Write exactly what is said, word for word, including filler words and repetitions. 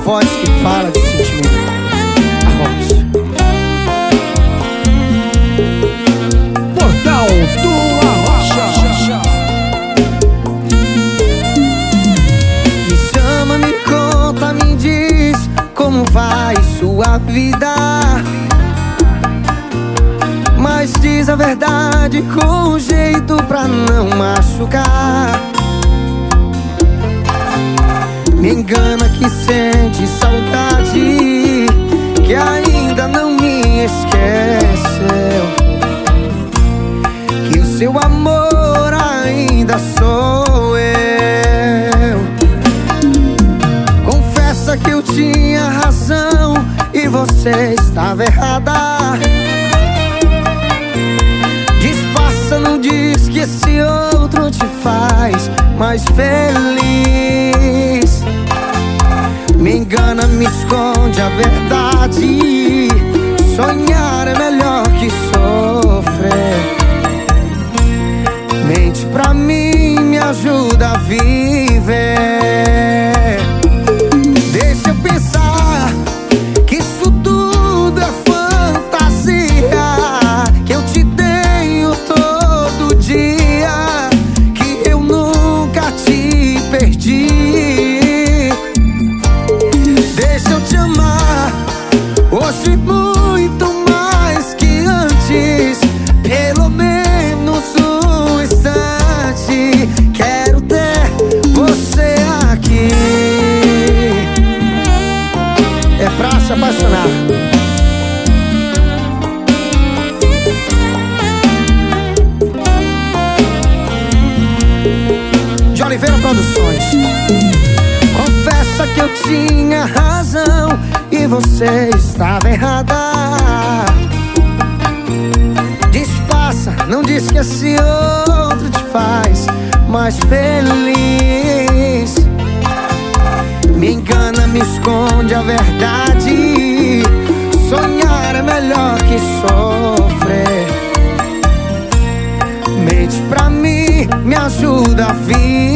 voz que fala de sentimento. Arroz. Portal do Arrocha. Me chama, me conta, me diz como vai sua vida. Mas diz a verdade com jeito pra não machucar. Me engana que sente saudade, que ainda não me esqueceu, que o seu amor ainda sou eu. Confessa que eu tinha razão e você estava errada. Disfarça, não diz que esse outro te faz mais feliz. Me engana, me esconde a verdade. Sonhar é melhor que sofrer. Mente pra mim, me ajuda a viver. Deixa eu pensar que isso tudo é fantasia, que eu te tenho todo dia, que eu nunca te perdi. Deixa eu te amar hoje muito mais que antes, pelo menos um instante. Quero ter você aqui. É pra se apaixonar. De Oliveira Produções. Confessa que eu tinha razão e você estava errada. Disfarça, não diz que esse outro te faz mais feliz. Me engana, me esconde a verdade. Sonhar é melhor que sofrer. Mente pra mim, me ajuda a viver.